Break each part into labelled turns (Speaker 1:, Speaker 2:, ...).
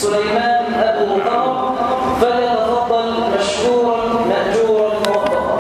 Speaker 1: سليمان أبو بكر، فليتفضل مشكورا مأجورا موفقا.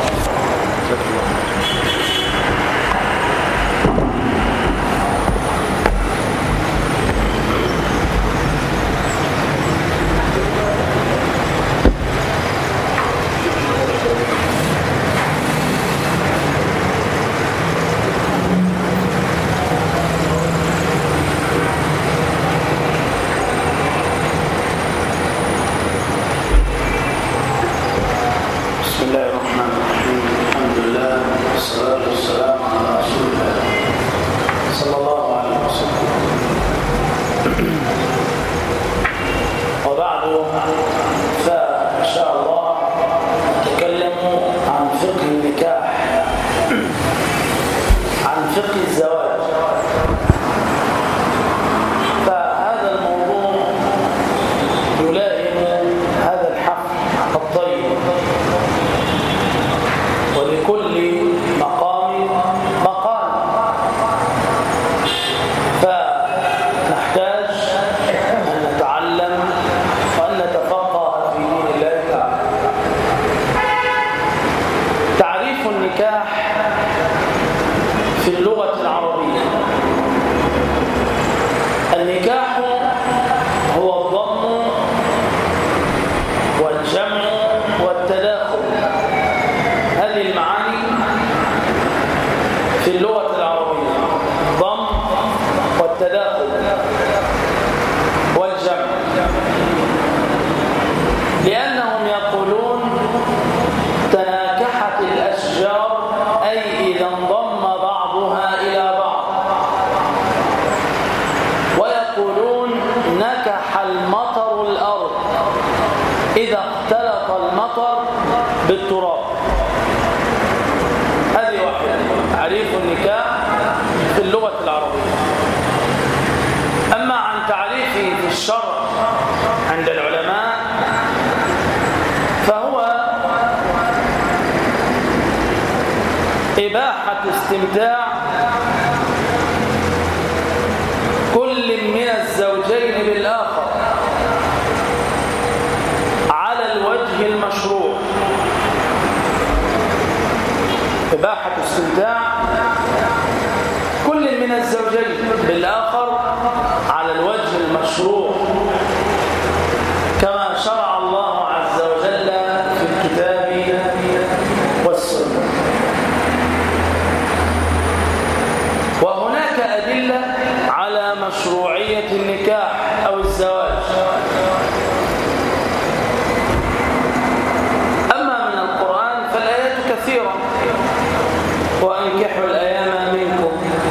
Speaker 2: استمتاع كل من الزوجين بالآخر على الوجه المشروع. إباحة استمتاع كل من الزوجين بالآخر على الوجه المشروع كما شرع الله عز وجل في الكتاب والسنة. وهناك أدلة على مشروعية النكاح أو الزواج. أما من القرآن فالآيات كثيرة: وأنكحوا الأيام منكم.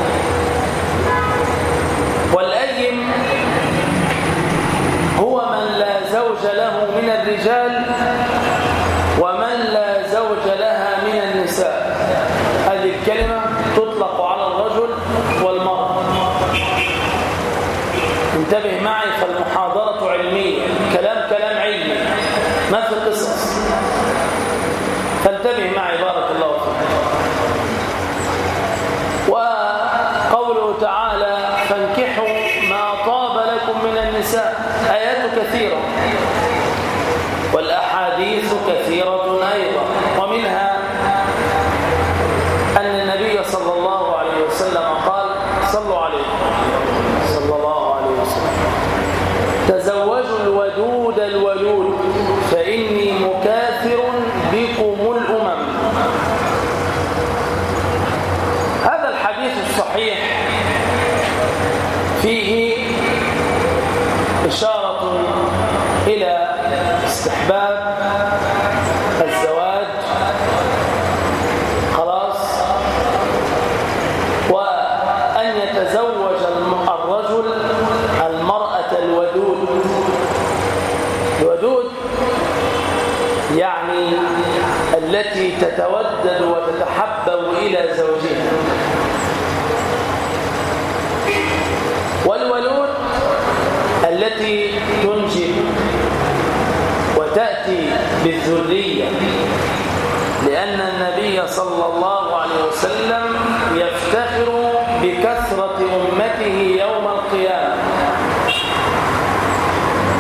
Speaker 2: والأيم هو من لا زوج له من الرجال ومن لا زوج لها من النساء. هذه الكلمة تطلق على الرجل والمرأة. انتبه معي، فالمحاضرة علمية، كلام علمي، ما في قصص، فانتبه معي بارك الله فيك. وقوله تعالى: فانكحوا ما طاب لكم من النساء. آيات كثيرة والأحاديث كثيرة أيضا، ومنها أن النبي صلى الله عليه وسلم قال: صلوا عليه صلى الله عليه وسلم: تزوجوا الودود الولود فإني مكاثر بكم الأمم. هذا الحديث الصحيح فيه إشارة إلى استحباب الزواج، خلاص، وأن يتزوج الرجل المرأة الودود. الودود يعني التي تتودد وتتحبب إلى زوجها. والولود التي تنجب وتأتي بالذرية، لأن النبي صلى الله عليه وسلم يفتخر بكثرة أمته يوم القيامة.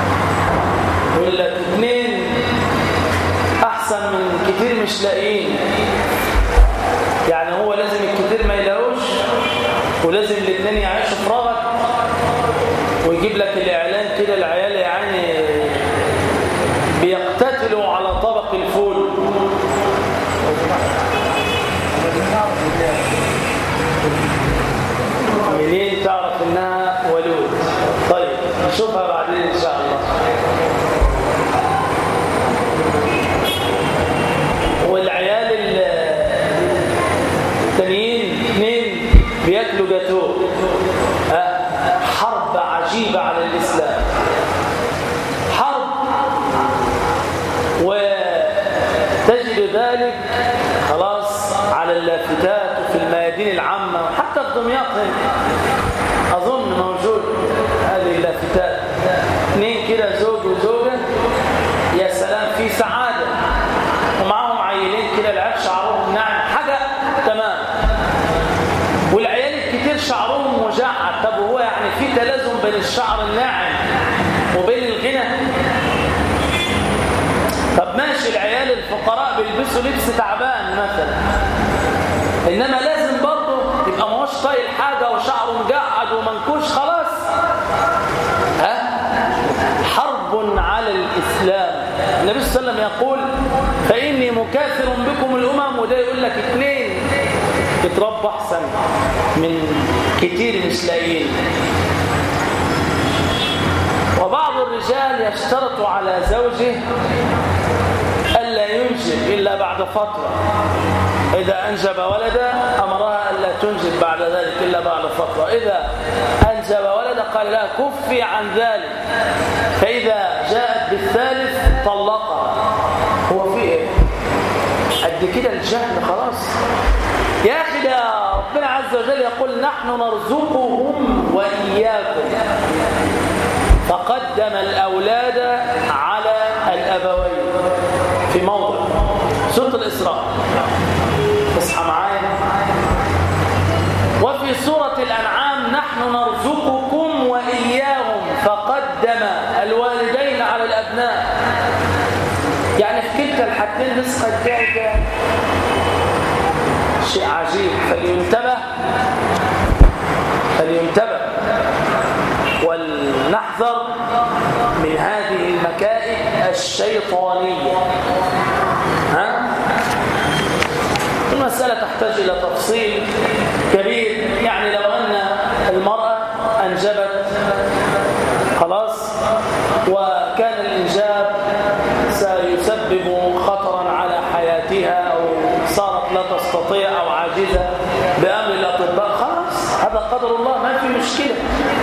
Speaker 2: يجيب لك الإعلان كده، العيال يعني بيقتتلوا على طبق الفول. منين تعرف إنها ولود؟ طيب نشوفها بعدين إن شاء الله. والعيال التانيين اثنين بياكلوا جاتوه. حرب عجيبة على الإسلام، حرب. وتجد ذلك خلاص على اللافتات وفي الميادين العامة، وحتى في دمياط أظن موجود هذه اللافتات. اثنين كده زوج وزوجة، يا سلام، في سعادة، ومعهم عيلين كده، العيال شعرهم ناعم، حاجة تمام. والعيال الكتير شعرهم مجعد. طب هو يعني في تلازم بين الشعر الناعم وبين الغنى؟ طب ماشي، العيال الفقراء بيلبسوا لبس تعبان مثلا، انما لازم برضه يبقى ما هوش طايل حاجه وشعره مجعد ومنكوش خلاص. حرب على الاسلام. النبي صلى الله عليه وسلم يقول فاني مكاثر بكم الامم، وده يقول لك اثنين يتربوا احسن من كتير مش لاقيين. وبعض الرجال يشترط على زوجه ألا ينجب إلا بعد فترة. إذا أنجب ولدا أمرها ألا تنجب بعد ذلك إلا بعد فترة. إذا أنجب ولدا قال لها كفي عن ذلك، فإذا جاءت بالثالث طلقها. هو في إيه؟ قد كده الجهل خلاص يا أخي. ده ربنا عز وجل يقول نحن نرزقهم وإياكم، فقدم الأولاد على الأبوين في موضع سورة الإسراء. اصحى معايا. وفي سورة الأنعام نحن نرزقكم وإياهم، فقدم الوالدين على الأبناء. يعني في كلتا الحالتين رزق الدعجة. شيء عجيب. فلينتبه ولنحذر من هذه المكائد الشيطانية. المسألة تحتاج إلى تفصيل كبير. يعني لو أن المرأة أنجبت خلاص، وكان الإنجاب سيسبب خطرا على حياتها، أو صارت لا تستطيع أو عاجزة بأمر الأطباء، خلاص هذا قدر الله، ما في مشكلة.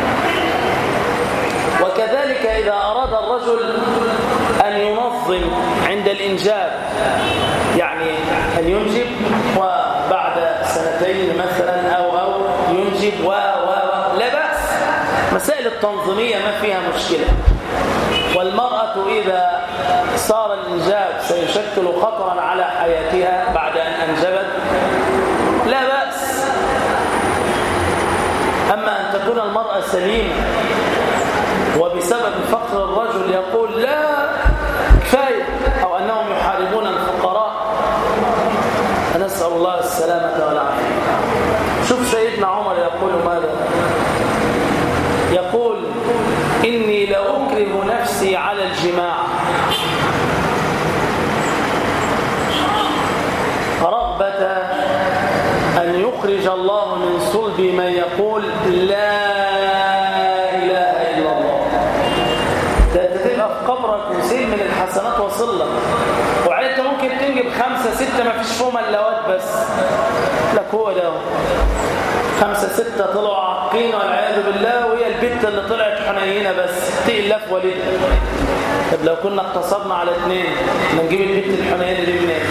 Speaker 2: وكذلك إذا أراد الرجل أن ينظم عند الإنجاب، يعني أن ينجب وبعد سنتين مثلا أو ينجب لا بأس. مسائل التنظيمية ما فيها مشكلة. والمرأة إذا صار الإنجاب سيشكل خطرا على حياتها بعد أن أنجبت لا بأس. أما أن تكون المرأة سليمة وبسبب فقر الرجل يقول لا كفاية، أو أنهم يحاربون الفقراء، نسأل الله السلامة والعافية. شوف سيدنا عمر يقول ماذا؟ يقول إني لأكره نفسي على الجماع رغبة أن يخرج الله من صلب من يقول لا إله إلا الله. تبقى في قبرك وسيل من الحسنات وصل لك، وعليك ممكن تنجب 5 6 ما فيش فيهم اللوات بس لك. هو ده 5 6 طلعوا عاقين والعياذ بالله، وهي البت اللي طلعت حنينه بس تقل في والدها. طب لو كنا اقتصرنا على 2 نجيب البت الحنينه دي منين؟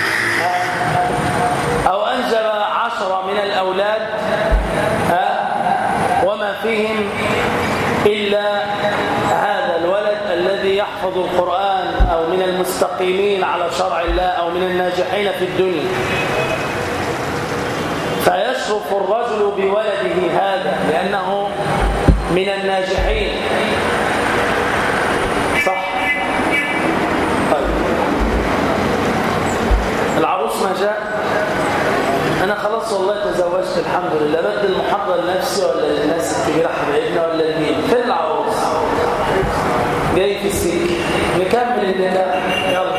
Speaker 2: أو أنجب 10 من الأولاد وما فيهم إلا هذا الولد الذي يحفظ القرآن، أو من المستقيمين على شرع الله، أو من الناجحين في الدنيا. فيشرف الرجل بولده هذا لأنه من الناجحين. صح؟ طيب. العروس ما جاء، أنا خلاص والله تزوجت الحمد لله، بدي المحاضرة لنفسي ولا للناس الكبيرة حبايبنا ولا لمين؟ فين العروس؟ النكاح؟ يلا.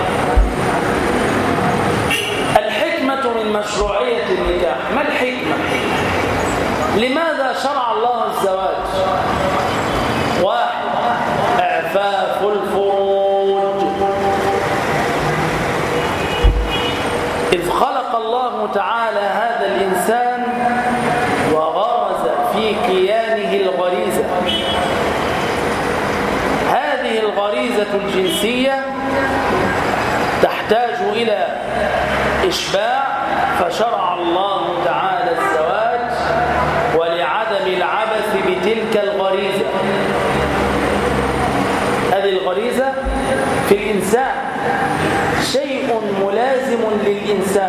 Speaker 2: الحكمة من مشروعية النكاح. ما الحكمة؟ لماذا شرع الله الزواج؟ 1. إعفاف الفروج. إذ خلق الله تعالى هذا الإنسان وغرز في كيانه الغريزة. هذه الغريزة الجنسية تحتاج إلى إشباع، فشرع الله تعالى الزواج ولعدم العبث بتلك الغريزة. هذه الغريزة في الإنسان شيء ملازم للإنسان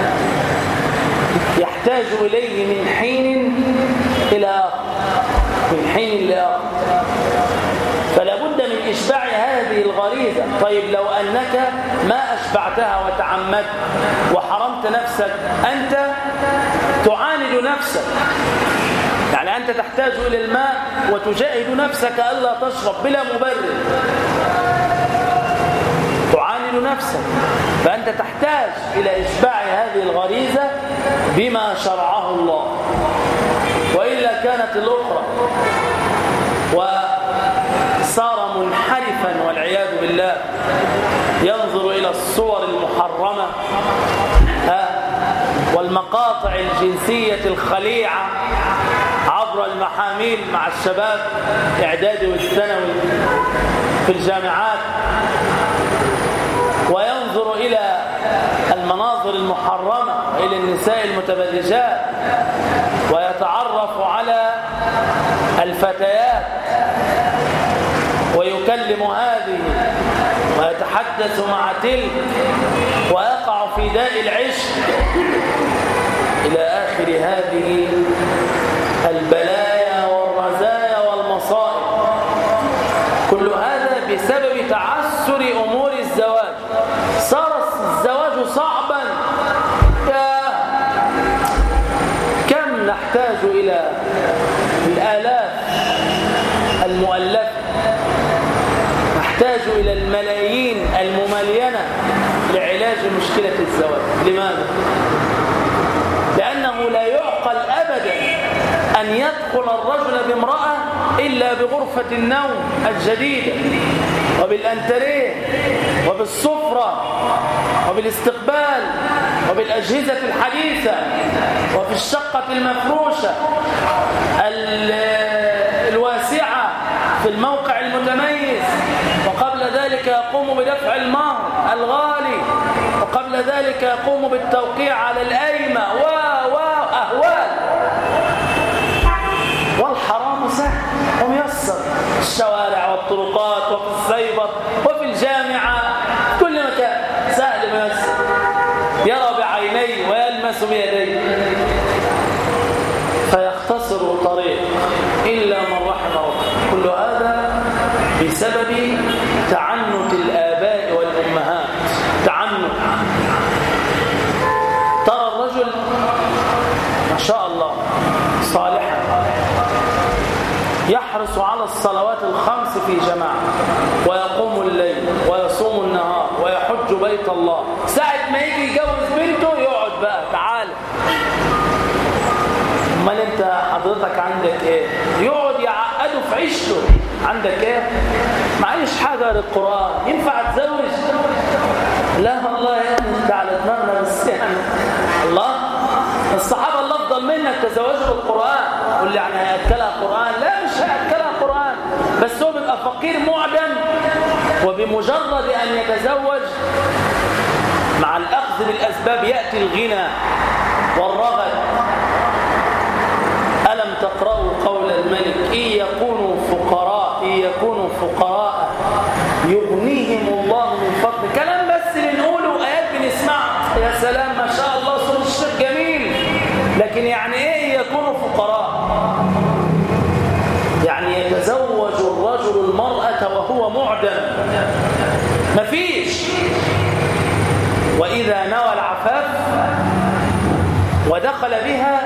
Speaker 2: يحتاج إليه من حين إلى آخر، من حين لآخر، فلا بد من إشباع هذه الغريزة. طيب لو أنك ما أشبعتها وتعمدت وحرمت نفسك، أنت تعاند نفسك، يعني أنت تحتاج إلى الماء وتجاهد نفسك ألا تشرب بلا مبرر، تعاند نفسك، فأنت تحتاج إلى إشباع هذه الغريزة بما شرعه الله، وإلا كانت الأخرى وصار منحرفا والعياذ بالله، ينظر إلى الصور المحرمة والمقاطع الجنسية الخليعة عبر المحاميل مع الشباب إعدادي والثانوي في الجامعات، وينظر إلى المناظر المحرمة إلى النساء المتبرجات، ويتعرف على الفتيات ويكلم هذه ويتحدث مع تلك ويقع في داء العشق إلى آخر هذه البلايا والرزايا والمصائب. كل هذا بسبب تعسر أمور الزواج. صار الزواج صعبا، كم نحتاج إلى الآلاف المؤلفة، نحتاج إلى الملايين المملينة لعلاج مشكلة الزواج. لماذا؟ لأنه لا يعقل أبدا أن يدخل الرجل بامرأة إلا بغرفة النوم الجديدة وبالأنتريه وبالسفرة وبالاستقبال وبالأجهزة الحديثة وفي الشقة المفروشة الواسعة في الموقع المتميز، وقبل ذلك يقوم بدفع المهر الغالي، وقبل ذلك يقوم بالتوقيع على القايمة وأهوال. والحرام سهل وميسر، الشوارع والطرقات وفي السيبر وفي الجامعة، كل مكان سهل وميسر، يرى بعينيه ويلمس بيديه، فيختصر طريق إلا من رحم ربه. كل هذا بسبب تعنت الآباء والأمهات. تعنت. ترى الرجل ما شاء الله صالحا يحرص على الصلوات الخمس في جماعة، ويقوم الليل ويصوم النهار ويحج بيت الله. ساعة ما يجي يجوز بنته يقعد بقى تعال، امال انت حضرتك عندك ايه؟ يقعد يعقده في عيشته. عندك ايه؟ معيش حاجة غير القرآن، ينفع تزوج؟ لا والله يا ابني انت على دماغنا بس يعني الله، الصحابة اللي افضل منك تزوجوا بالقرآن. قول لي يعني هيأكلها قرآن؟ لا مش هيأكلها قرآن، بس هو بيبقى فقير معدم، وبمجرد أن يتزوج مع الأخذ بالأسباب يأتي الغنى والرغد. ألم تقرأوا قول الملك إن يكونوا فقراء يغنيهم الله من فضل. كلام بس بنقوله، آيات بنسمعها، يا سلام ما شاء الله صوت الشيخ جميل، لكن يعني إيه يكونوا فقراء؟ يعني يتزوج الرجل المرأة وهو معدم، مفيش. وإذا نوى العفاف ودخل بها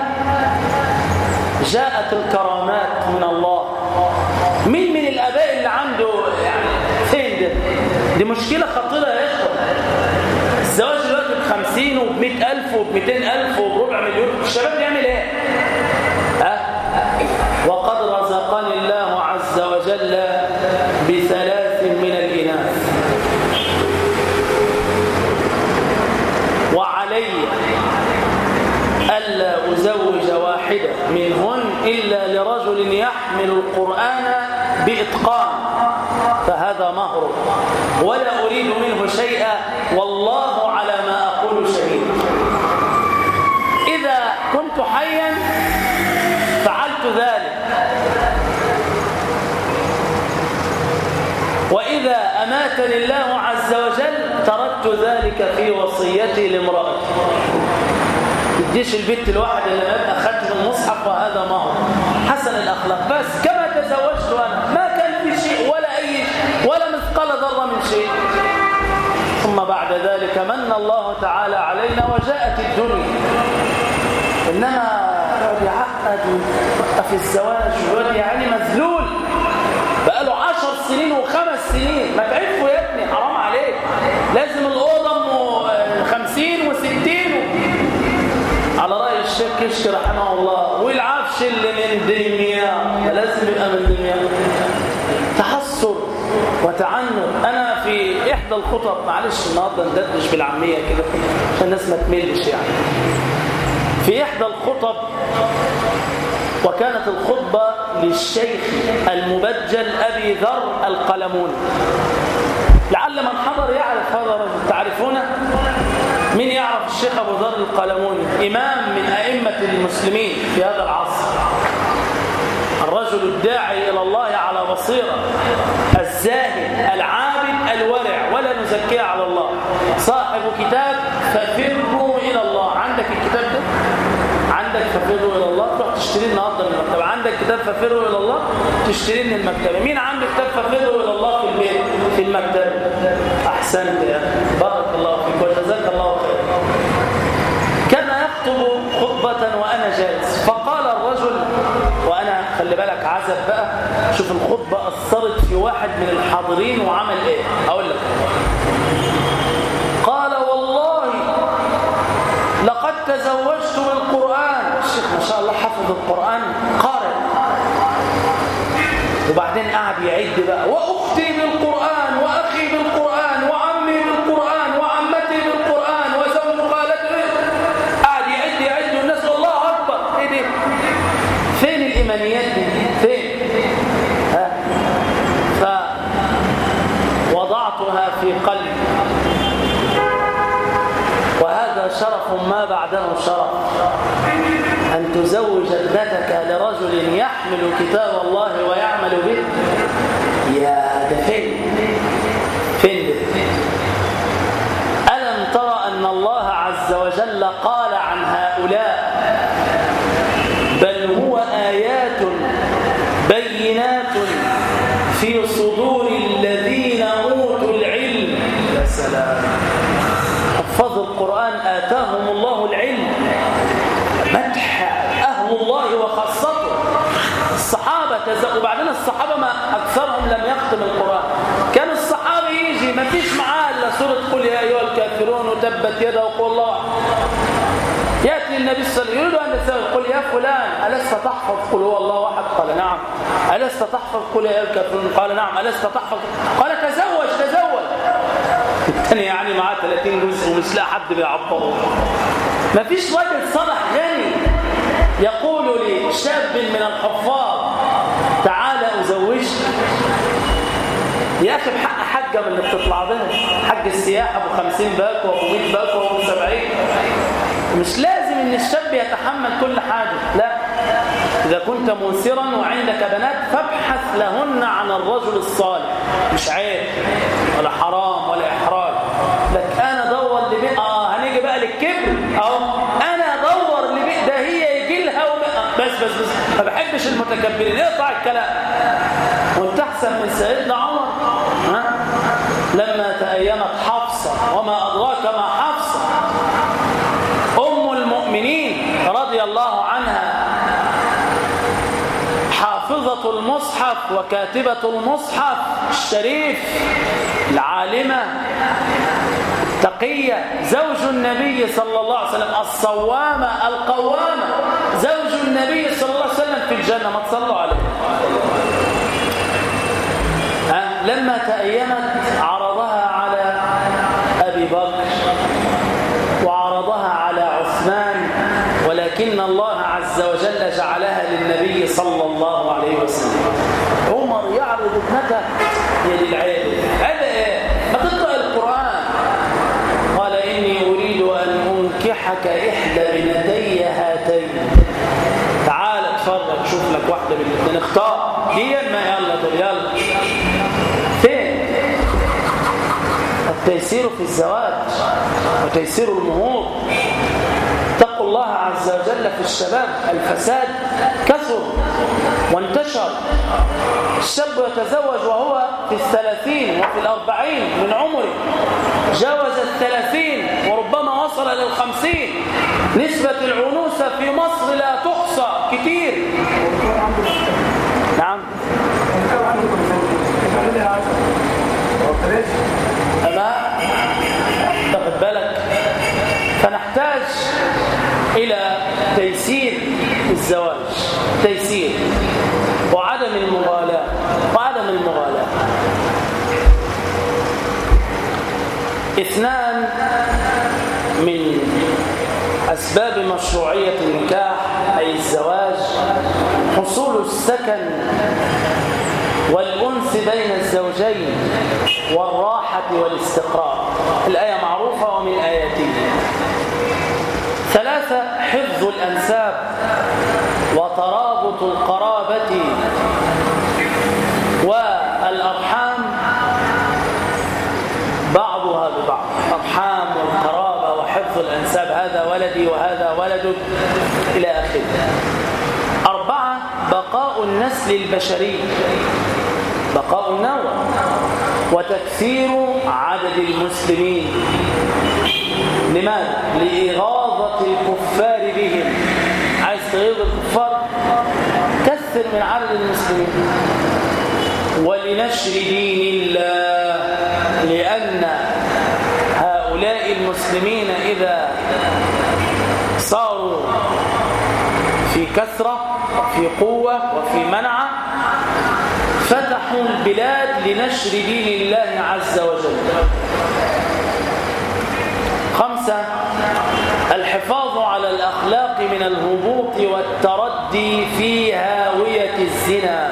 Speaker 2: جاءت الكرامات من الله. مين من الآباء اللي عنده يعني فين ده؟ دي مشكلة خطيرة يا إخوة. الزواج دلوقتي ب50 وب100,000 وب200,000 وب250,000. الشباب بيعمل إيه؟ وقد رزقني الله عز وجل ب3 من الإناث، وعلي ألا أزوج واحدة منهن إلا لرجل يحمل القرآن بإتقان، فهذا مهر ولا أريد منه شيئا والله على ما أقول شهيد. إذا كنت حيا فعلت ذلك، وإذا أماتني الله عز وجل تركت ذلك في وصيتي لامرأتي. تديش البيت الواحد اللي أبقى ختم المصحف وهذا مهر حسن الأخلاق. بس كما تزوجت أنا ما كان في شيء ولا أي شيء ولا مثقال ذرة من شيء. ثم بعد ذلك من الله تعالى علينا وجاءت الدنيا. إنما يقعد يعقد في الزواج ويقعد يعني مذلول بقاله 10 سنين و5 سنين. ما تعرفوا يا ابني حرام عليك. لازم الأوضة 50 و60 على رأي الشيخ كشك رحمه الله، والعفش اللي من دمياط لازم يبقى من دمياط. تحسر وتعنت. أنا في إحدى الخطب، معلش النهارده ندردش بالعامية كده عشان الناس ما تملش يعني، في إحدى الخطب، وكانت الخطبة للشيخ المبجل أبي ذر القلموني. لعل من حضر يعرف هذا الرجل، تعرفونه؟ من يعرف الشيخ أبو ذر القلموني؟ إمام من أئمة المسلمين في هذا العصر، الرجل الداعي إلى الله على بصيرة، الزاهد العابد الورع ولا نزكيه على الله، صاحب كتاب ففروا إلى الله. عندك الكتاب ده؟ عندك ففروا إلى الله؟ تروح تشتريه النهارده من المكتبة. عندك كتاب ففروا إلى الله؟ تشتريه من المكتبة. مين عنده كتاب ففروا إلى الله في البيت في المكتبة؟ أحسنت يا أخي، بارك الله فيك وجزاك الله خيرا. كان يخطب خطبة وأنا جالس، فقال الرجل، وأنا خلي بالك عزب بقى، شوف الخطبة أثرت في واحد من الحاضرين وعمل إيه. أقول لك، قال والله لقد تزوجت بالقرآن. الشيخ ما شاء الله حفظ القرآن قارئ، وبعدين قعد يعد بقى، وأختي بالقرآن وأخي بالقرآن وعمي بالقرآن وعمتي بالقرآن وزوج خالتي. قعد يعد والناس الله أكبر. إيه دي؟ فين الإيمانيات دي؟ فين؟ فوضعتها في قلبي، وهذا شرف ما بعده شرف، أن تزوج ابنتك لرجل يحمل كتاب الله ويعمل به. يا ده فين ده؟ ألم ترى أن الله عز وجل قال عن هؤلاء بل هو آيات بينات في صدور الذين أوتوا العلم. يا سلام، حفظوا القرآن آتاهم الله العلم. مدح أهل الله وخاصته الصحابة. وبعدين الصحابة ما أكثرهم لم يختم القرآن. كان الصحابة يجي ما فيش معاه إلا سورة قل يا أيها الكافرون وتبت يدا وقل الله. يأتي النبي صلى الله عليه وسلم يريد أن يسأل، قل يا فلان ألست تحفظ قل هو الله أحد؟ قال نعم. ألست تحفظ قل يا أيها الكافرون؟ قال نعم. ألست تحفظ؟ قال تزوج. الثاني يعني معاه 30 جزء ومش لاقي حد بيعبره. ما فيش راجل صالح غني يقول لشاب من الحفاظ تعالى أزوجك. يا أخي بحق حجة من اللي بتطلع بها، حج السياحة أبو 50 باكو وأبو 100 باكو وأبو 70. مش لازم إن الشاب يتحمل كل حاجة، لا. إذا كنت منسرا وعندك بنات فابحث لهن عن الرجل الصالح. مش عيب ولا حرام ولا إحراج. لك أنا دور لبيت هنيجي بقى للكبر أنا دور لبيت ده هي يجي لها بس ما بحبش المتكبرين. اقطع الكلام. وانت أحسن من سيدنا عمر لما تأيمت حفصة، وما أدراك ما حفصة، أم المؤمنين رضي الله عنها، حافظة المصحف وكاتبة المصحف الشريف العالمة التقية زوج النبي صلى الله عليه وسلم الصوامة القوامة زوج النبي صلى الله عليه وسلم في الجنة. ما تصلوا عليه. لما تأيمت عرضها على أبي بكر وعرضها على عثمان، ولكن الله عز وجل جعلها للنبي صلى الله عليه وسلم. عمر يعرض ابنته يا للعيب، هذا ايه؟ ما تقرأ القرآن. قال إني أريد أن أنكحك إحدى ابنتي هاتين، تعال اتفرج شوف لك واحدة من الاثنين اختار دي. ما يلا طب يلا فين التيسير في الزواج وتيسير المهور؟ اتقوا الله عز وجل في الشباب. الفساد كثر وانتشر. الشاب يتزوج وهو في 30 وفي 40 من عمره، جاوز 30 وربما وصل إلى 50. نسبة العنوسة في مصر لا تحصى، كتير. نعم أما تاخد بالك. فنحتاج إلى تيسير الزواج، تيسير وعدم المغالاة. اثنان من أسباب مشروعية النكاح أي الزواج حصول السكن والأنس بين الزوجين والراحة والاستقرار. الآية معروفة ومن آياته. 3 حفظ الأنساب وترابط القرابة والأرحام بعضها ببعض. أرحام والقرابة وحفظ الأنساب، هذا ولدي وهذا ولدك إلى آخره. 4 بقاء النسل البشري، بقاء النوع وتكثير عدد المسلمين. لماذا؟ لإغاظة الكفار بهم. عايز تغيظ الكفار؟ كثر من عدد المسلمين. ولنشر دين الله، لأن هؤلاء المسلمين إذا صاروا في كثرة وفي قوة وفي منعة فتحوا البلاد لنشر دين الله عز وجل. 5 الحفاظ على الأخلاق من الهبوط والتردي في هاوية الزنا،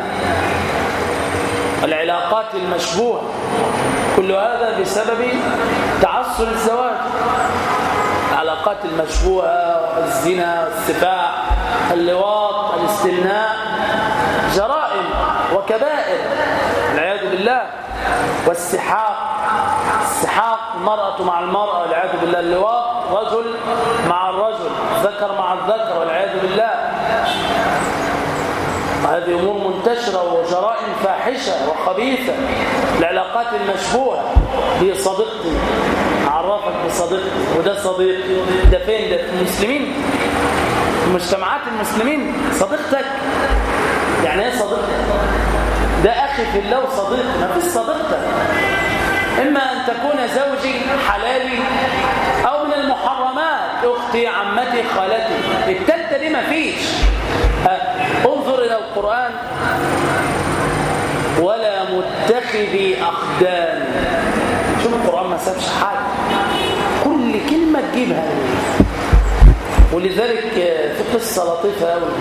Speaker 2: العلاقات المشبوهة، كل هذا بسبب تعسر الزواج. العلاقات المشبوهة، الزنا، السفاح، اللواط، الاستمناء، جرائم وكبائر والعياذ بالله. والسحاق، السحاق المرأة مع المرأة والعياذ بالله. اللواط رجل مع الرجل، ذكر مع الذكر والعياذ بالله. هذه أمور منتشرة وجرائم فاحشة وخبيثة. العلاقات المشبوهة، هي صديقتي أعرفك بصديقتي وده صديقي، ده فين؟ ده في المسلمين، مجتمعات المسلمين. صديقتك يعني ايه صديقتك؟ ده أخي في الله وصديقي، ما فيش صديقتك. إما أن تكون زوجي حلالي أو من المحرمات، أختي، عمتي، خالتي. التالتة دي ما فيش. انظر إلى القرآن: ولا متخذي أخدان. شوف القرآن ما سابش حاجة، كل كلمة تجيبها. ولذلك في قصة لطيفة قوي،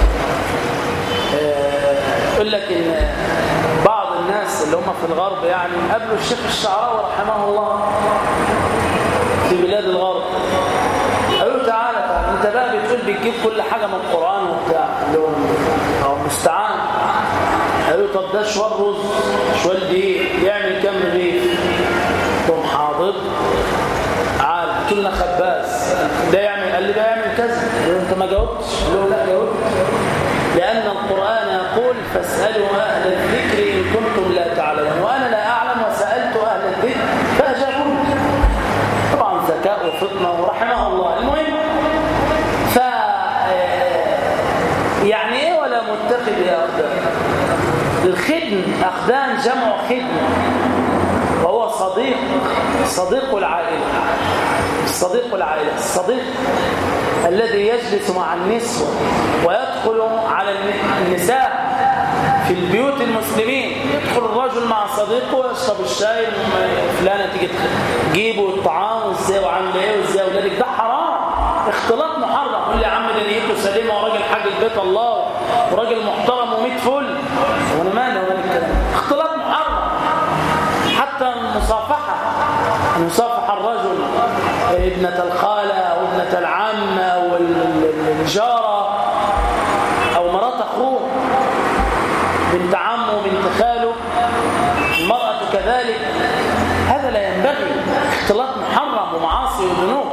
Speaker 2: يقول لك إن بعض الناس اللي هم في الغرب يعني قابلوا الشيخ الشعراوي رحمه الله في بلاد الغرب. قالوا له تعالى انت بقى بتقول بتجيب كل حاجة من القرآن وبتاع، هو مستعان. قالوا طب ده شوال رز شوال دقيق يعمل كام رغيف؟ قوم حاضر تعال قلت لنا خباز ده يعمل، قال لي ده يعمل كذا. قال له انت ما جاوبتش؟ قال له لا جاوبت، لأن القرآن يقول فاسألوا أهل الذكر إن كنتم لا تعلمون، وأنا لا أعلم وسألت أهل الذكر فأجابوني. طبعا ذكاء وفطنة ورحمه الله. المهم يعني ايه ولا متخذ يا أخي؟ أخدان جمع خدمة، وهو صديق العائلة. الصديق الذي يجلس مع النسوة ويدخل على النساء في البيوت المسلمين. يدخل الرجل مع صديقه ويشرب الشاي، فلانة تيجي تجيبه الطعام وازاي وعامل ايه وازاي ولادك. ده حرام، اختلاط محرم. قول لي يا عم ده نيته سليمه وراجل حاج البيت الله وراجل محترم وميت فل، وانا مالي الكلام. اختلاط محرم. حتى المصافحه الرجل ابنة الخالة او ابنة العم او الجارة او مرات اخوه، بنت عمه وبنت خاله، المرأة كذلك. هذا لا ينبغي، اختلاط محرم ومعاصي وذنوب.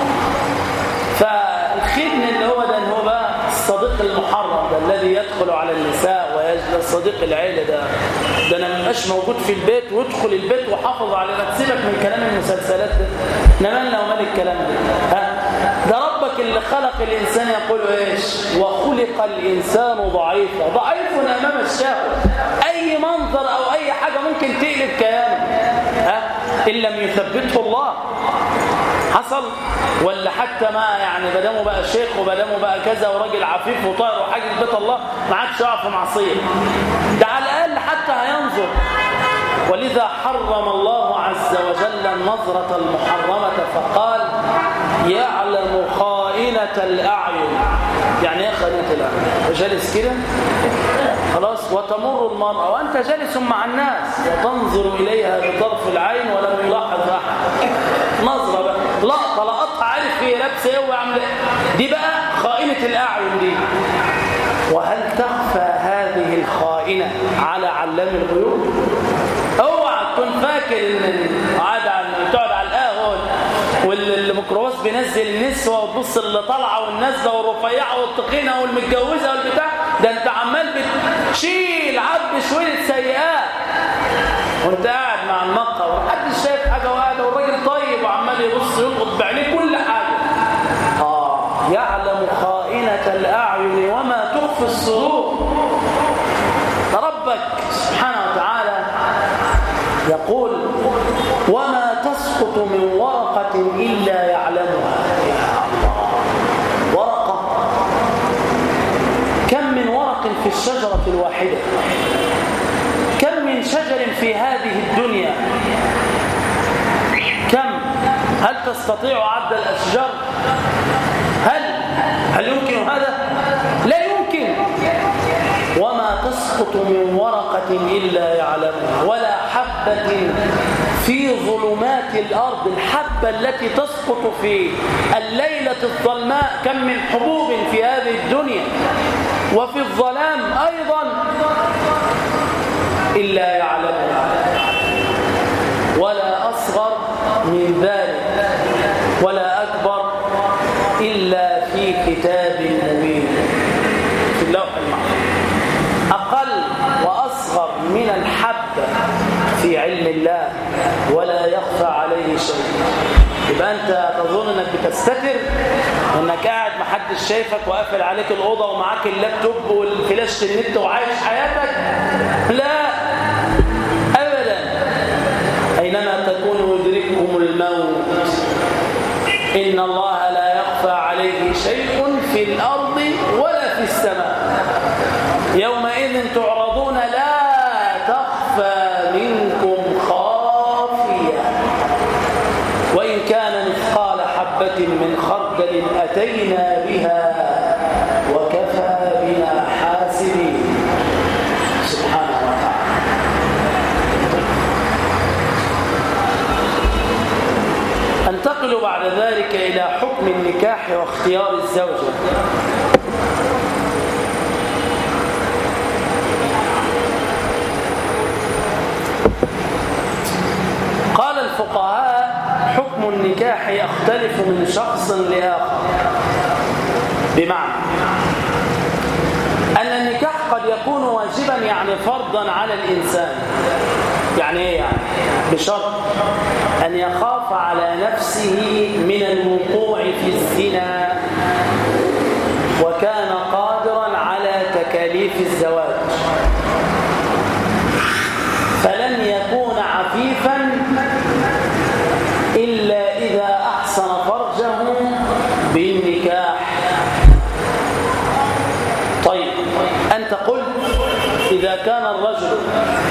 Speaker 2: فالخدن اللي هو ده هو بقى الصديق المحرم، ده الذي يدخل على النساء ويجلس صديق العيلة. ده انا مبقاش موجود في البيت وادخل البيت وحافظ على تسيبك من كلام المسلسلات ده. نملنا ومال الكلام ده ربك اللي خلق الإنسان يقول ايش؟ وخلق الإنسان ضعيفا أمام الشهوة. أي منظر أو أي حاجة ممكن تقلب كيانه إن لم يثبته الله. حصل ولا حتى ما يعني بدمه بقى شيخ وبدمه بقى كذا وراجل عفيف وطاهر وحاجة بيت الله ما عادش يقع في معصية. ده على الأقل حتى هينظر. ولذا حرم الله عز وجل النظرة المحرمة فقال يعلم خائنة الأعين. يعني ايه خائنة الأعين؟ جالس كده خلاص وتمر المرأة وأنت جالس مع الناس وتنظر إليها بطرف العين ولم يلاحظ أحد. نظرة بقى لقطها عارف هي لابسه ايه وعامله ايه. دي بقى خائنة الأعين دي. وهل تخفى هذه الخائنة على علام الغيوب؟ اوعى تكون فاكر ان تقعد على القهوه والميكروباص بينزل النسوه وتبص اللي طالعه والنازله والرفيعه والتخينه والمتجوزه والبتاع. ده انت عمال بتشيل عبد شويه سيئات وانت قاعد مع المقهى ومحدش شايف حاجه وقاعد والراجل طيب وعمال يبص يلقط بعينيه كل حاجه. يعلم خائنة الأعين وما تخفي الصدور. ربك سبحانه وتعالى يقول وما تسقط من ورقة إلا يعلمها. ورقة، كم من ورق في الشجرة الواحدة، كم من شجر في هذه الدنيا، كم. هل تستطيع عد الأشجار؟ هل يمكن هذا؟ لا يمكن. وما تسقط من ورقة إلا يعلمها ولا حبة في ظلمات الأرض. الحبة التي تسقط في الليلة الظلماء، كم من حبوب في هذه الدنيا وفي الظلام أيضا إلا يعلمها. ولا أصغر من ذلك ولا أكبر إلا في كتاب مبين في اللوح المحفوظ. أقل وأصغر من الحبة في علم الله ولا يخفى عليه شيء. يبقى أنت تظن أنك بتستتر أنك قاعد محدش شايفك وقافل عليك الأوضة ومعاك اللابتوب والفلاش النت وعايش حياتك. لا أبدا. أينما تكونوا يدرككم الموت. إن الله لا يخفى عليه شيء في الأرض ولا في السماء. يومئذ تعرضون لا تخفى منكم خافية وإن كان مثقال حبة من خردل أتينا بها وكفى بنا حاسبين. سبحانه وتعالى. انتقل بعد ذلك إلى حكم النكاح واختيار الزوجة. قال الفقهاء حكم النكاح يختلف من شخص لآخر، بمعنى أن النكاح قد يكون واجبا يعني فرضا على الإنسان. يعني ايه يعني؟ بشرط أن يخاف على نفسه من الوقوع في الزنا وكان قادرا على تكاليف الزواج. عفيفا إلا إذا أحسن فرجه بالنكاح. طيب أنت قلت إذا كان الرجل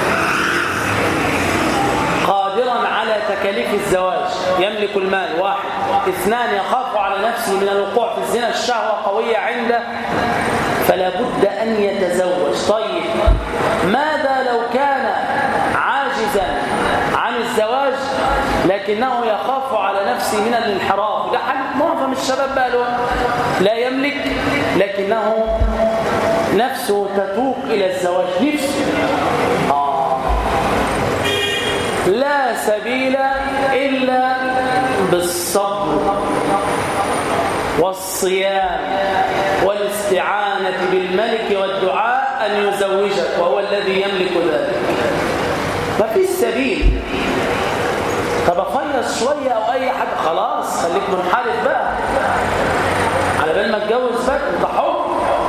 Speaker 2: قادرا على تكاليف الزواج يملك المال، 1. 2 يخاف على نفسه من الوقوع في الزنا، الشهوة قوية عنده، فلا بد أن يتزوج. طيب ماذا لو كان عاجزا عن الزواج لكنه يخاف على نفسه من الانحراف؟ ده حال معظم الشباب بقى لا يملك لكنه نفسه تتوق إلى الزواج، نفسه لا سبيل إلا بالصبر والصيام والاستعانة بالملك والدعاء أن يزوجك، وهو الذي يملك ذلك. ما في السبيل. طب أفيص شوية أو أي حاجة، خلاص خليك منحرف بقى على بال ما تجوز بقى، انت حر.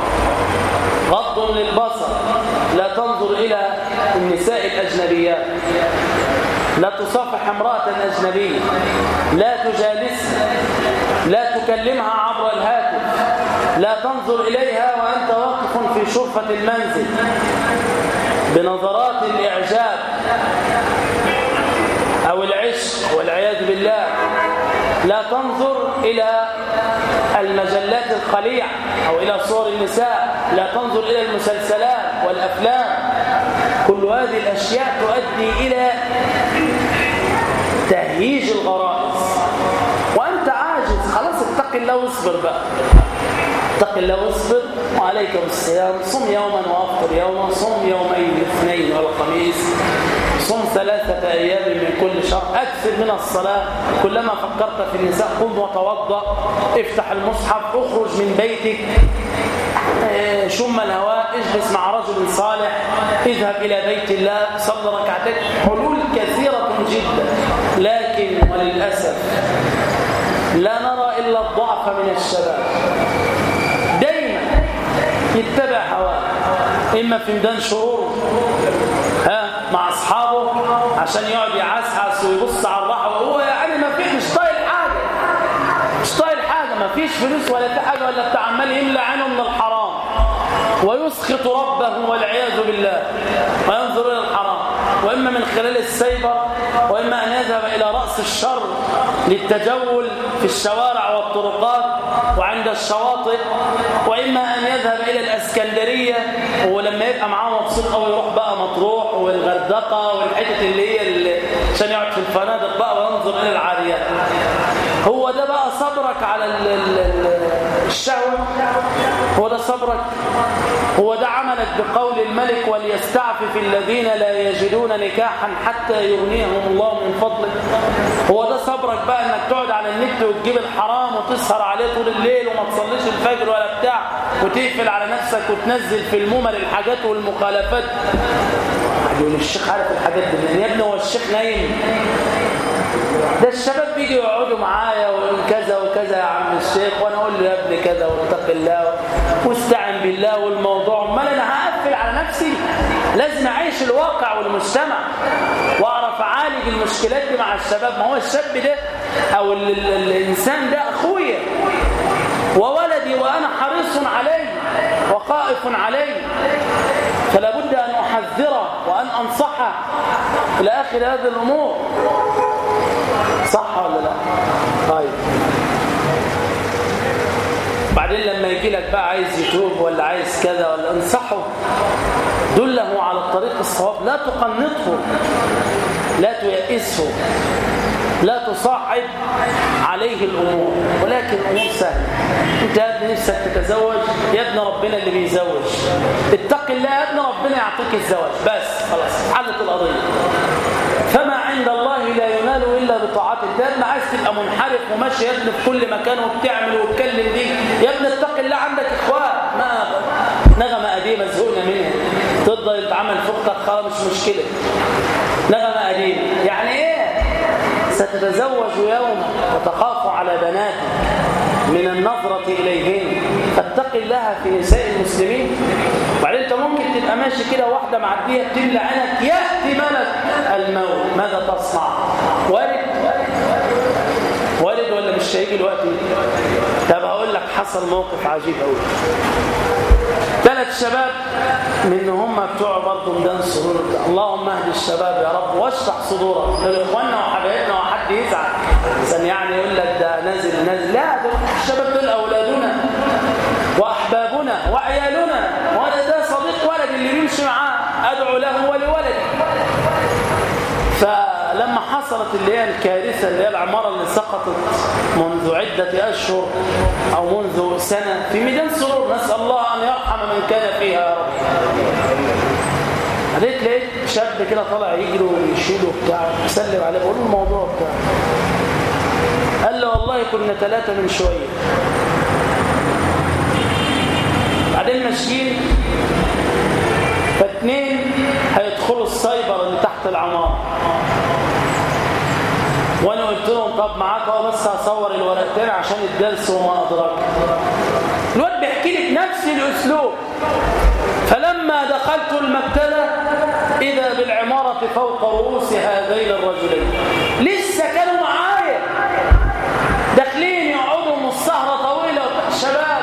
Speaker 2: غض للبصر، لا تنظر إلى النساء الأجنبيات، لا تصافح امرأة أجنبية، لا تجالسها، لا تكلمها عبر الهاتف، لا تنظر إليها وأنت واقف في شرفة المنزل بنظرات الإعجاب أو العشق والعياذ بالله، لا تنظر إلى المجلات الخليعة أو إلى صور النساء، لا تنظر إلى المسلسلات والأفلام. كل هذه الأشياء تؤدي إلى تهييج الغرائز، وأنت عاجز، خلاص اتق الله واصبر بقى، اتق الله واصبر، وعليك بالصيام، صم يوما وافطر يوما، صم يومين الاثنين والخميس، صم 3 أيام من كل شهر، أكثر من الصلاة، كلما فكرت في النساء قم وتوضأ، افتح المصحف، اخرج من بيتك، شم الهواء، اجلس مع رجل صالح، اذهب إلى بيت الله، صل ركعتين. حلول كثيرة جدا، لكن وللأسف لا نرى إلا الضعف من الشباب، دايما يتبع هواه، إما في ميدان شرور مع أصحابه عشان يقعد يعسعس ويبص على الراحة، وهو يعني ما فيش، مش طايل حاجة، ما فيش فلوس ولا في حاجة، ولا عمال يملى عينه من الحرام ويسخط ربه والعياذ بالله وينظر إلى الحرام، وإما من خلال السيبر، وإما أن يذهب إلى رأس الشر للتجول في الشوارع والطرقات وعند الشواطئ، وإما أن يذهب إلى الأسكندرية، ولما يبقى معاه مبسوط أو يروح بقى مطروح والغردقة والحتة اللي هي عشان يقعد في الفنادق بقى وينظر إلى العاريات. هو ده بقى صبرك على الشهوة؟ هو ده صبرك؟ هو ده عملك بقول الملك وليستعفف الذين لا يجدون نكاحا حتى يغنيهم الله من فضله؟ هو ده صبرك بقى انك تقعد على النت وتجيب الحرام وتسهر عليه طول الليل وما تصليش الفجر ولا بتاع، وتقفل على نفسك وتنزل في الممل الحاجات والمخالفات؟ يقول الشيخ عارف الحاجات دي، يا ابني هو الشيخ نايم؟ ده الشباب بيجي يقعدوا معايا ويقول كذا وكذا يا عم الشيخ، وانا اقول له يا ابني كذا واتق الله واستعن بالله، والموضوع امال انا هقفل على نفسي؟ لازم اعيش الواقع والمجتمع واعرف اعالج المشكلات دي مع الشباب. ما هو الشاب ده او الانسان ده اخويا وولدي، وانا حريص عليه وخائف عليه، فلا بد ان احذره وان انصحه الى اخر هذه الامور. صح ولا لا؟ طيب بعدين لما يجي لك بقى عايز يتوب ولا عايز كذا ولا، انصحه، دله على الطريق الصواب، لا تقنطه، لا تيأسه، لا تصعب عليه الأمور، ولكن أمور سهلة. أنت يا ابني نفسك تتزوج، يا ابن ربنا اللي بيزوج، اتق الله يا ابن ربنا يعطيك الزواج، بس خلاص حلت القضية. فما عند الله لا ينال إلا بطاعته. انت يا ابني عايز تبقى منحرف وماشي يا ابني في كل مكان وبتعمل وبتكلم دي، يا ابني اتق الله، عندك اخوان، ما نغمة قديمة زهقنا منها، تفضل يتعمل فوقك خلاص مش مشكلة، نغمة قديمة. يعني ايه؟ ستتزوج يوما وتخاف على بناتك من النظرة إليهن، فاتق الله في نساء المسلمين. وبعدين انت ممكن تبقى ماشي كده واحدة معدية بتملى عينك، يأتي ملك الموت ماذا تصنع؟ وارد ولا مش هيجي الوقت؟ طب هقول لك حصل موقف عجيب قوي. 3 شباب من هم بتوع برضه ميدان سرور، اللهم اهد الشباب يا رب واشرح صدورهم، دول اخواننا وحبايبنا وحد يزعل عشان يعني يقول لك ده نازل. لا، دول الشباب دول اولادنا واحبابنا وعيالنا، وانا ده صديق ولدي اللي بيمشي معاه ادعو له ولولدي. فلما حصلت اللي هي الكارثه اللي هي العماره اللي سقطت منذ عده اشهر او منذ سنه في ميدان سرور، نسال الله ان يرحم من كان فيها يا رب. لقيت شاب كده طالع يجري ويشيله بتاع، يسلم عليه بقول له الموضوع بتاع، قال له والله كنا 3 من شويه. بعدين ماشيين، ف2 هيدخلوا السايبر اللي تحت العماره، وانا قلت لهم طب معاك اهو بس هصور الورقتين عشان الدرس وما ادراك. الواد بيحكي لي بنفس الاسلوب. فلما دخلت المكتبه اذا بالعماره فوق رؤوس هذين الرجلين لسه كانوا معايا، داخلين يقعدوا السهره طويله. شباب،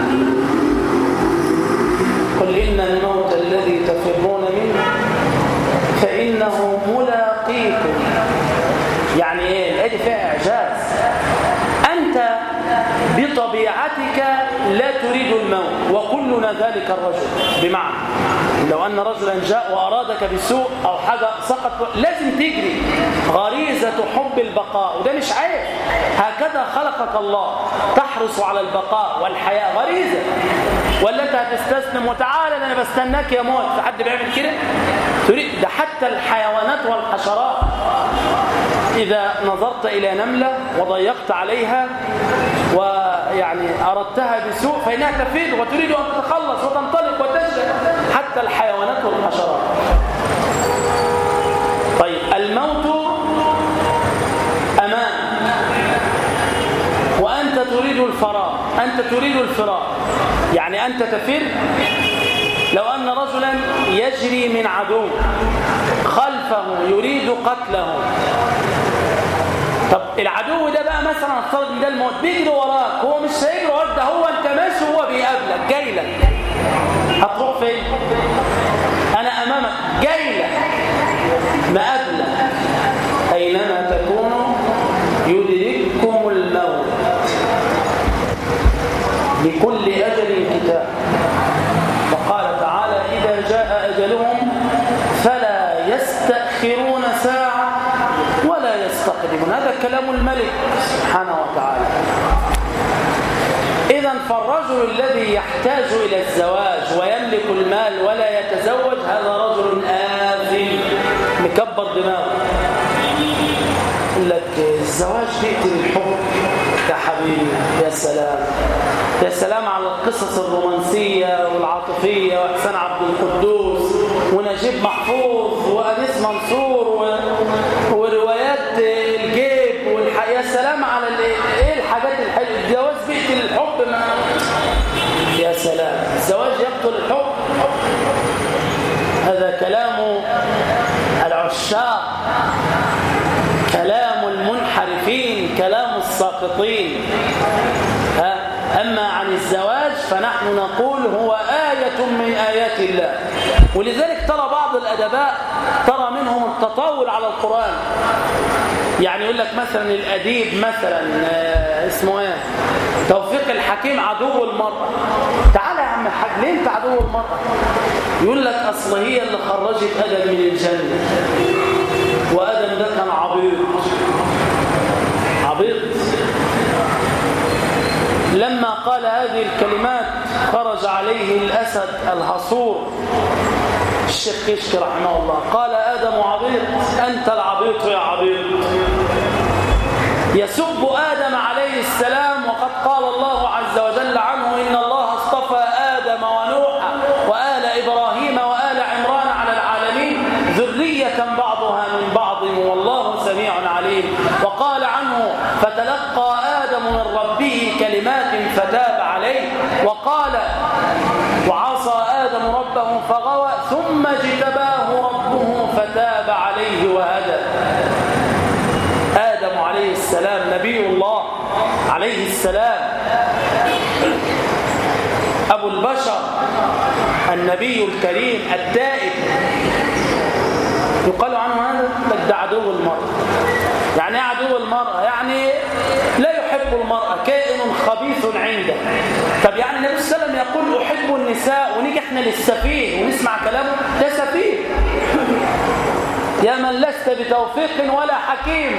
Speaker 2: قل ان الموت الذي تفرون منه فانه ملاقيكم. يعني ايه الآية فيها اعجاز؟ انت بطبيعتك لا تريد الموت وكلنا ذلك الرجل. بمعنى لو ان رجلا جاء وارادك بسوء او حاجه سقط لازم تجري، غريزه حب البقاء، وده مش عيب، هكذا خلقك الله، تحرص على البقاء والحياه، غريزه. ولا انت هتستسلم وتعالى انا بستناك يا موت؟ في حد بيعمل كده؟ تريد ده حتى الحيوانات والحشرات إذا نظرت إلى نملة وضيقت عليها ويعني أردتها بسوء فإنها تفيد وتريد أن تتخلص وتنطلق وتجري، حتى الحيوانات والحشرات. طيب الموت أمان وأنت تريد الفرار، أنت تريد الفرار، يعني أنت تفر. لو أن رجلا يجري من عدو خلفه يريد قتله، طب العدو ده بقى مثلا افترض ده الموت بيجري وراك، هو مش هيجري وراك، ده هو انت ماشي وهو بيقابلك جاي لك، هتروح فين؟ انا امامك جاي لك مقابلك، اينما تكونوا يدرككم الموت لكل اجل كتاب. وقال تعالى اذا جاء اجلهم فلا يستأخرون ساعة ولا يستقدمون. هذا كلام الملك سبحانه وتعالى. إذن فالرجل الذي يحتاج إلى الزواج ويملك المال ولا يتزوج هذا رجل آثم مكبر دماغه. يقول لك الزواج بيقتل الحب يا حبيبي. يا سلام يا سلام على القصص الرومانسية والعاطفية، وإحسان عبد القدوس ونجيب محفوظ وأنيس منصور وروايات الجيب يا سلام على ايه الحاجات الحلوه. الجواز بيقتل الحب. يا سلام، الزواج يقتل الحب. هذا كلام العشاق، كلام المنحرفين، كلام الساقطين. أما عن الزواج فنحن نقول هو آية من آيات الله. ولذلك ترى بعض الأدباء ترى منهم التطاول على القرآن. يعني يقول لك مثلا الأديب مثلا اسمه ايه توفيق الحكيم عدو المرأة. تعالى يا عم الحاج، ليه انت عدو المرأة؟ يقول لك أصل هي اللي خرجت آدم من الجنة، وآدم ده كان عبيط. لما قال هذه الكلمات خرج عليه الأسد الهصور الشيخ كشك رحمه الله، قال آدم عبيط، أنت العبيط يا عبيط. يسب آدم عليه السلام، وقد قال الله عز وجل عنه إن الله اصطفى آدم ونوحا وآل إبراهيم وآل عمران على العالمين ذرية بعضها من بعض والله سميع عليم. وقال عنه فتلقى آدم من ربه كلمات فتاب عليه. وقال وعصى آدم ربه فغوى ثم اجتباه ربه فتاب عليه وهدى. السلام أبو البشر النبي الكريم التائب يقال عنه هذا ده عدو المرأة. يعني ايه عدو المرأة؟ يعني لا يحب المرأة، كائن خبيث عنده. طب يعني النبي صلى الله عليه وسلم يقول أحب النساء ونيجي احنا للسفيه ونسمع كلامه؟ ده سفيه. يا من لست بتوفيق ولا حكيم،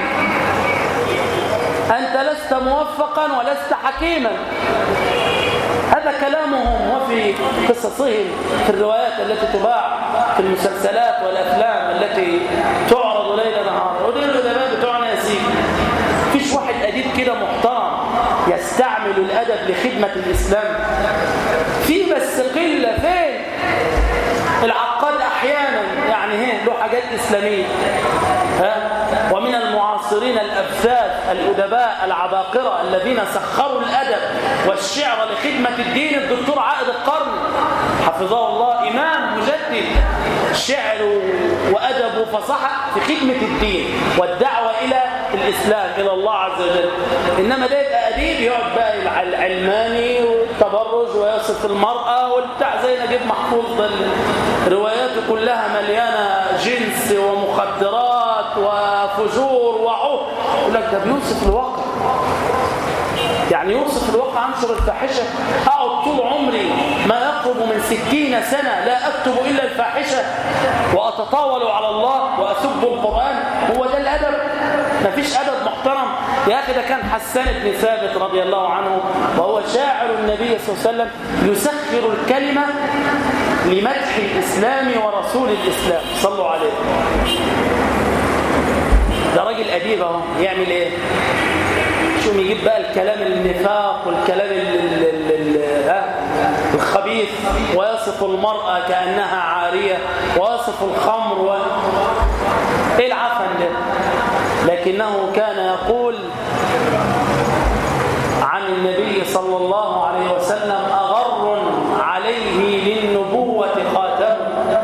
Speaker 2: أنت لست موفقا ولست حكيما. هذا كلامهم وفي قصصهم في الروايات التي تباع في المسلسلات والأفلام التي تعرض ليل نهار. ودول الأدباء بتوعنا يا سيدي، فيش واحد أديب كده محترم يستعمل الأدب لخدمة الإسلام؟ في بس قلة. فين العقاد أحيانا يعني له حاجات إسلامية، ومن المعاصرين الأفذاذ الأدباء العباقرة الذين سخروا الأدب والشعر لخدمة الدين الدكتور عائد القرني حفظه الله، إمام مجدد شعر وأدب وفصاحة في خدمة الدين والدعوة إلى الإسلام إلى الله عز وجل. إنما ده يبقى أديب يقعد بقى العلماني والتبرج ويصف المرأة والبتاع زي نجيب محفوظ، رواياته كلها مليانة جنس ومخدرات وفجور وعهر. يقول لك ده بيوصف الواقع، يعني يوصف الواقع. أنشر الفاحشة، أقعد طول عمري ما يقرب من 60 سنة لا أكتب إلا الفاحشة وأتطاول على الله وأسب القرآن. هو ده الأدب؟ ما فيش أدب محترم يا أخي. ده كان حسان بن ثابت رضي الله عنه وهو شاعر النبي صلى الله عليه وسلم يسخر الكلمة لمدح الإسلام ورسول الإسلام. صلوا عليه. ده راجل أديب اهو. يعمل إيه؟ شو يجيب بقى الكلام النفاق والكلام الخبيث، ويصف المرأة كأنها عارية، ويصف الخمر إيه العفن ده؟ لكنه كان يقول عن النبي صلى الله عليه وسلم أغر عليه للنبوة خاتم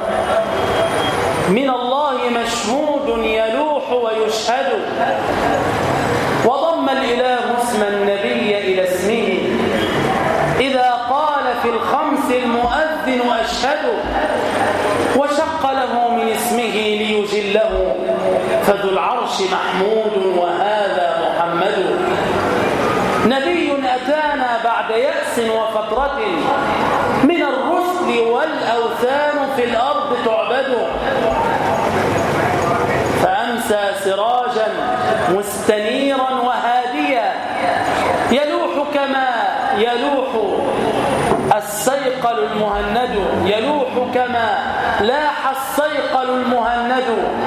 Speaker 2: من الله مشهود يلوح ويشهد، وضم الإله اسم النبي إلى اسمه إذا قال في الخمس المؤذن أشهد، وشق له من اسمه ليجله فذو العرش محمود وهذا محمد. نبي أتانا بعد يأس وفترة من الرسل والأوثان في الأرض تعبد، فأمسى سراجا مستنيرا وهاديا يلوح كما يلوح الصيقل المهند، يلوح كما لاح الصيقل المهند،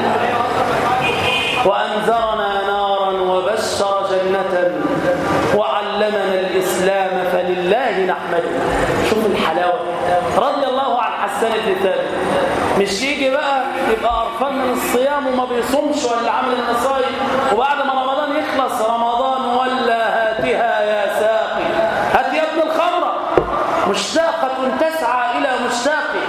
Speaker 2: وأنذرنا نارا وبشر جنة وعلمنا الإسلام فلله نحمده. شوف الحلاوة. رضي الله عن حسان بن ثابت. مش يجي بقى يبقى قرفان من الصيام وما بيصومش ولا عامل المصايب، وبعد ما رمضان يخلص رمضان ولا هاتها يا ساقي، هات يا ابن الخمرة، مشتاقة تسعى إلى مشتاقي.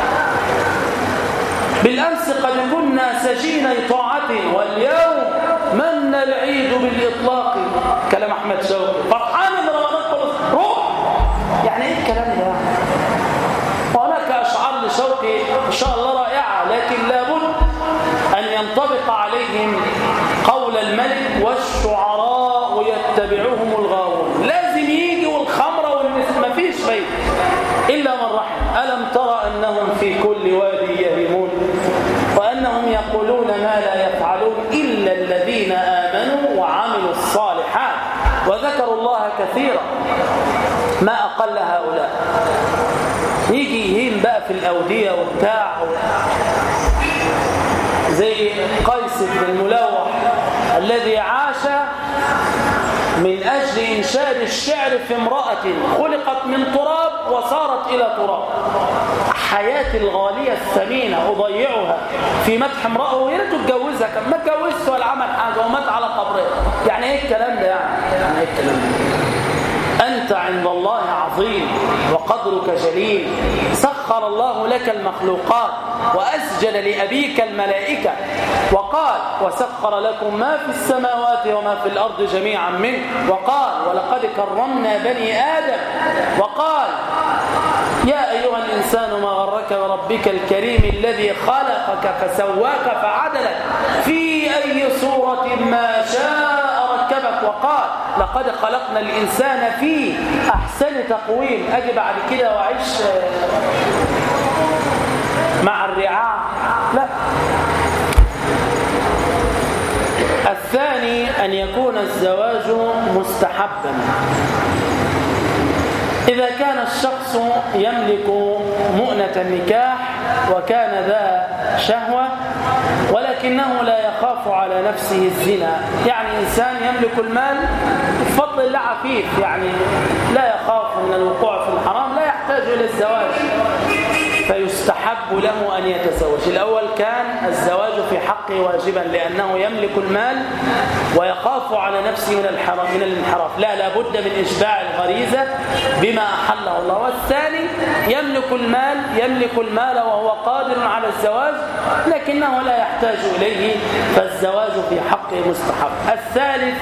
Speaker 2: بالأمس قد كنا سجيني طاعة واليوم من العيد بالإطلاق. كلام أحمد شوقي. فرحان إن رمضان خلص، روح. يعني إيه الكلام ده؟ وهناك أشعار لشوقي إن شاء الله رائعة، لكن لابد أن ينطبق عليهم قول الملك والشعراء يتبعهم الغاوون. لازم يجي والخمرة والنساء، ما فيش بيت إلا من رحم. ألم ترى أنهم في كل وادي يهيمون وأنهم يقولون ما لا يفعلون إلا الذين آمنوا وعملوا الصالحات وذكروا الله كثيرا. ما أقل هؤلاء. يجي يهين بقى في الأودية وبتاع، زي قيس بن الملوح الذي عاش من أجل إنشاد الشعر في امرأة خلقت من تراب وصارت إلى تراب. حياتي الغالية الثمينة أضيعها في مدح امرأة ويا ريت اتجوزها، كان ما اتجوزت ولا عمل حاجة ومات على قبرها. يعني إيه الكلام ده؟ يعني إيه الكلام ده؟ أنت عند الله عظيم وقدرك جليل. سخر الله لك المخلوقات وأسجد لأبيك الملائكة وقال وسخر لكم ما في السماوات وما في الأرض جميعا منه وقال ولقد كرمنا بني آدم وقال يا أيها الإنسان ما غرك بربك الكريم الذي خلقك فسواك فعدلك في أي صورة ما شاء ركبك وقال لقد خلقنا الإنسان في أحسن تقويم. أجي بعد كده وأعيش مع الرعاع؟ لا. الثاني أن يكون الزواج مستحبا. إذا كان الشخص يملك مؤنة النكاح وكان ذا شهوة ولكنه لا يخاف على نفسه الزنا، يعني إنسان يملك المال بفضل الله عفيف، يعني لا يخاف من الوقوع في الحرام، لا يحتاج إلى الزواج، فيستحب له أن يتزوج. الأول كان الزواج في حقه واجبا لأنه يملك المال ويخاف على نفسه من الانحراف، لا بد من إشباع الغريزة بما أحله الله. والثاني يملك المال وهو قادر على الزواج لكنه لا يحتاج إليه، فالزواج في حقه مستحب. الثالث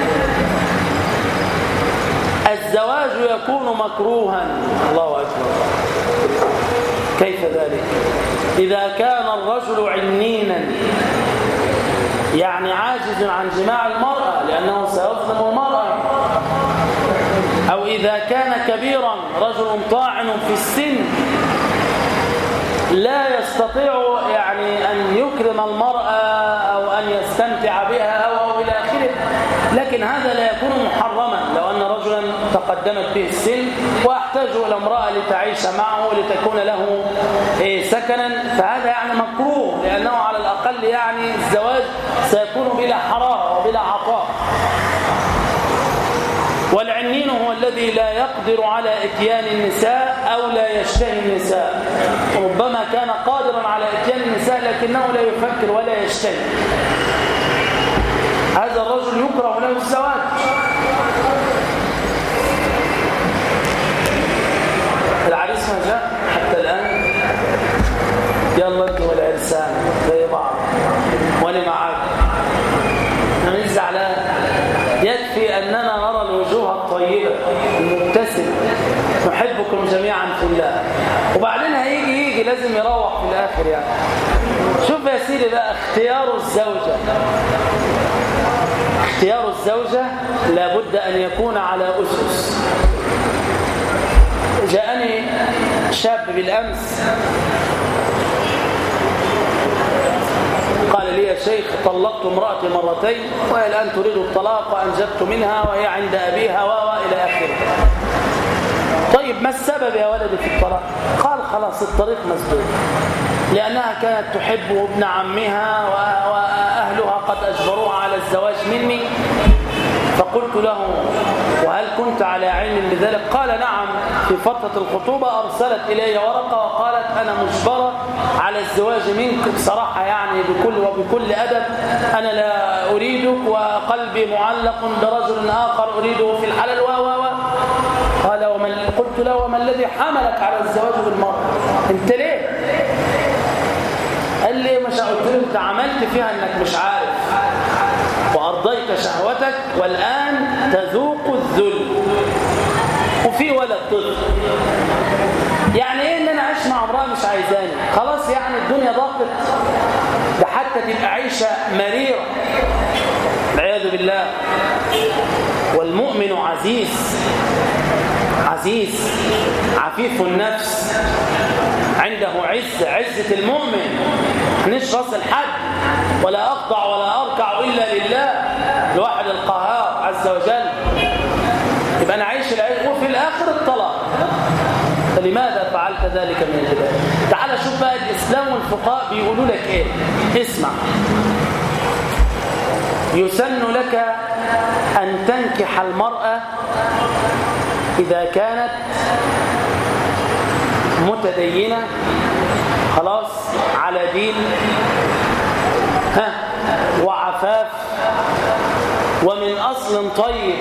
Speaker 2: الزواج يكون مكروها. الله أكبر. كيف ذلك؟ إذا كان الرجل عنينا يعني عاجز عن جماع المرأة لأنه سيظلم المرأة، أو إذا كان كبيرا رجل طاعن في السن لا يستطيع يعني أن يكرم المرأة أو أن يستمتع بها أو إلى آخره، لكن هذا لا يكون محرما. لو أن رجلا تقدمت به السن واحتاج إلى امرأة لتعيش معه لتكون له سكنا، فهذا يعني مكروه لأنه على الأقل يعني الزواج سيكون بلا حرارة وبلا عطاء. والعنين هو الذي لا يقدر على إتيان النساء أو لا يشتهي النساء، ربما كان قادرا على إتيان النساء لكنه لا يفكر ولا يشتهي، هذا الرجل يكره له الزواج. العريس ما جاء حتى الآن؟ يلا انتوا والعرسان زي بعض وانا معاك، انا مش زعلان، يكفي اننا نرى الوجوه الطيبه المبتسمه نحبكم جميعا في الله، وبعدين هيجي لازم يروح في الاخر. يعني شوف يا سيدي بقى اختيار الزوجه لابد ان يكون على اسس. جاءني شاب بالامس قال لي يا شيخ طلقت امرأتي مرتين وهي الآن تريد الطلاق وأنجبت منها وهي عند أبيها وإلى آخره. طيب ما السبب يا ولدي في الطلاق؟ قال خلاص الطريق مسدود، لأنها كانت تحب ابن عمها وأهلها قد أجبروها على الزواج مني. فقلت له وهل كنت على علم بذلك؟ قال نعم، في فترة الخطوبة أرسلت إلي ورقة وقالت أنا مجبرة على الزواج منك بصراحة، يعني بكل أدب، أنا لا أريدك وقلبي معلق برجل آخر أريده في الحلال قال قلت له وما الذي حملك على الزواج بالمرأة؟ أنت ليه؟ قال لي مش قلت له أنت عملت فيها أنك مش عارف وأرضيت شهوتك والآن تذوق الذل وفي ولد طفل. يعني ايه ان انا اعيش مع امرأة مش عايزاني؟ خلاص يعني الدنيا ضاقت، ده حتى تبقى عيشة مريرة والعياذ بالله. والمؤمن عزيز عفيف النفس، عنده عزة المؤمن، مش راس الحد، ولا أخضع ولا أركع إلا لله الواحد القهار عز وجل. يبقى أنا عايش العيش وفي الآخر الطلاق. فلماذا فعلت ذلك من البداية؟ تعال شوف بقى الإسلام والفقهاء بيقولوا لك إيه. اسمع، يسن لك أن تنكح المرأة إذا كانت متدينة خلاص على دين وعفاف ومن أصل طيب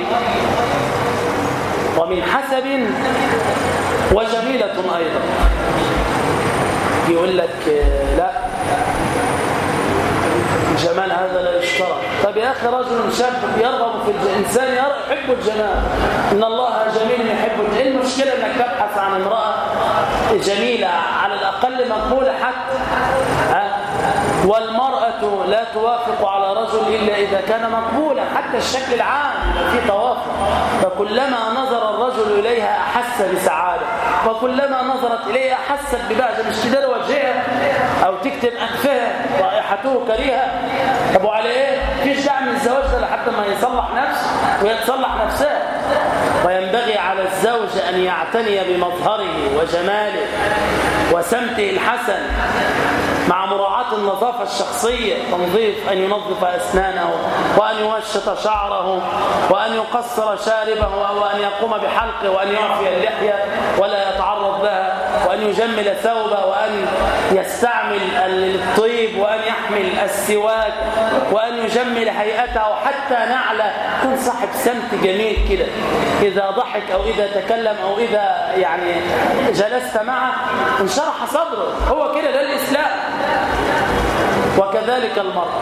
Speaker 2: ومن حسب وجميلة أيضا. يقول لك لا، الجمال هذا لا يشترط. طب يا أخي رجل شاب يرغب في الإنسان يحب الجمال، إن الله جميل يحب الجمال. إيه المشكلة أنك تبحث عن امرأة جميلة على الأقل مقبولة حتى؟ والمرأة لا توافق على رجل إلا إذا كان مقبولا، حتى الشكل العام في توافق. فكلما نظر الرجل إليها أحس بسعادة، وكلما نظرت إليها أحست ببهجة، مش تدار وجهها أو تكتب أنفها رائحته كريهة. طب وعلى إيه؟ فيش داعي من الزواج ده لحد ما يصلح نفسه ويتصلح نفسها. وينبغي على الزوج أن يعتني بمظهره وجماله وسمته الحسن مع مراعاة النظافة الشخصية، تنظيف، أن ينظف أسنانه، وأن يمشط شعره، وأن يقصر شاربه، وأن يقوم بحلقه، وأن يعفي اللحية ولا يتعرض لها، وأن يجمل ثوبه، وأن يستعمل الطيب، وأن يحمل السواك، وأن يجمل هيئته حتى نعلة، يكون صاحب سمت جميل كده. إذا ضحك أو إذا تكلم أو إذا يعني جلست معه انشرح صدره، هو كده ده الإسلام. وكذلك المرأة